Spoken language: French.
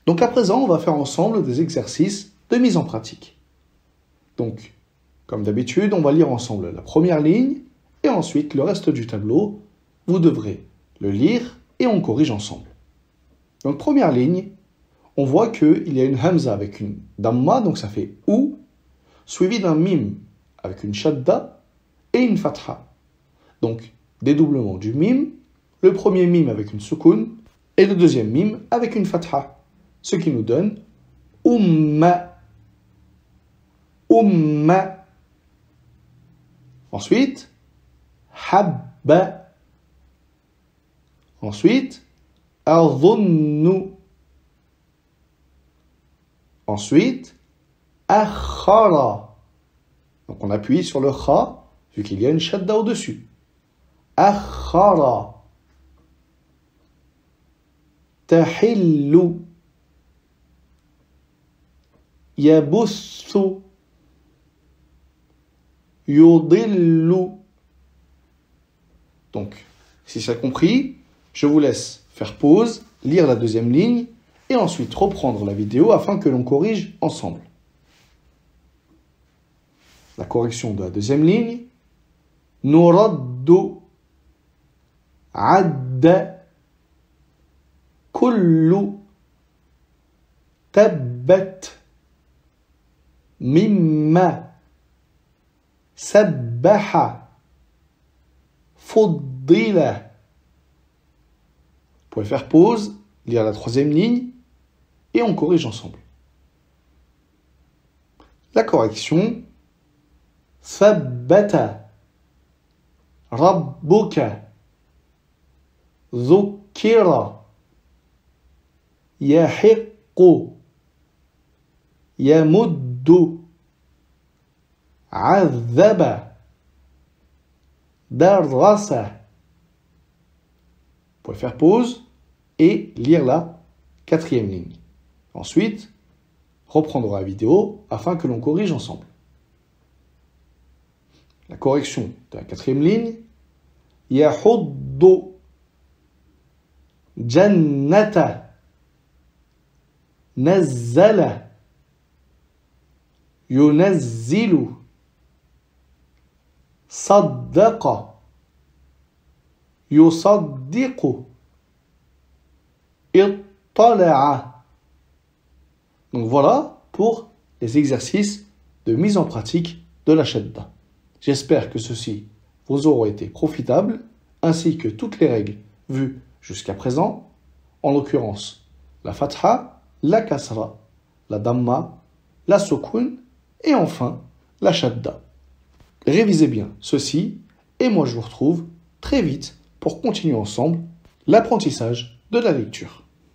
Donc à présent, on va faire ensemble des exercices de mise en pratique. Donc, comme d'habitude, on va lire ensemble la première ligne et ensuite le reste du tableau. Vous devrez le lire et on corrige ensemble. Donc première ligne, on voit qu'il y a une hamza avec une damma, donc ça fait ou, suivi d'un mim avec une shadda et une fatha. Donc dédoublement du mim, le premier mim avec une soukoun et le deuxième mim avec une fatha. Ce qui nous donne umma. Umma. Ensuite, habba. Ensuite, adhunnu. Ensuite, akhara. Donc on appuie sur le kha, vu qu'il y a une shadda au-dessus. Akhara. Tahillu. Yabussu. Yudillu. Donc, si c'est compris, je vous laisse faire pause, lire la deuxième ligne et ensuite reprendre la vidéo afin que l'on corrige ensemble. La correction de la deuxième ligne. Nuraddu adda kullu tabbat mimma sabbaha fuddila. Vous pouvez faire pause, lire la troisième ligne et on corrige ensemble. La correction. Thabbata rabbuka dhukkira yahiqqu yamuddu azaba darrasa. Vous pouvez faire pause et lire la quatrième ligne. Ensuite, reprendre la vidéo afin que l'on corrige ensemble. La correction de la quatrième ligne. Yahuddu jannata nazzala yunazzilu saddaqa yusaddiqu ittala'a. Donc voilà pour les exercices de mise en pratique de la shadda. J'espère que ceci vous aura été profitable, ainsi que toutes les règles vues jusqu'à présent, en l'occurrence la fatha, la kasra, la damma, la sukun et enfin la shadda. Révisez bien ceci et moi je vous retrouve très vite pour continuer ensemble l'apprentissage de la lecture.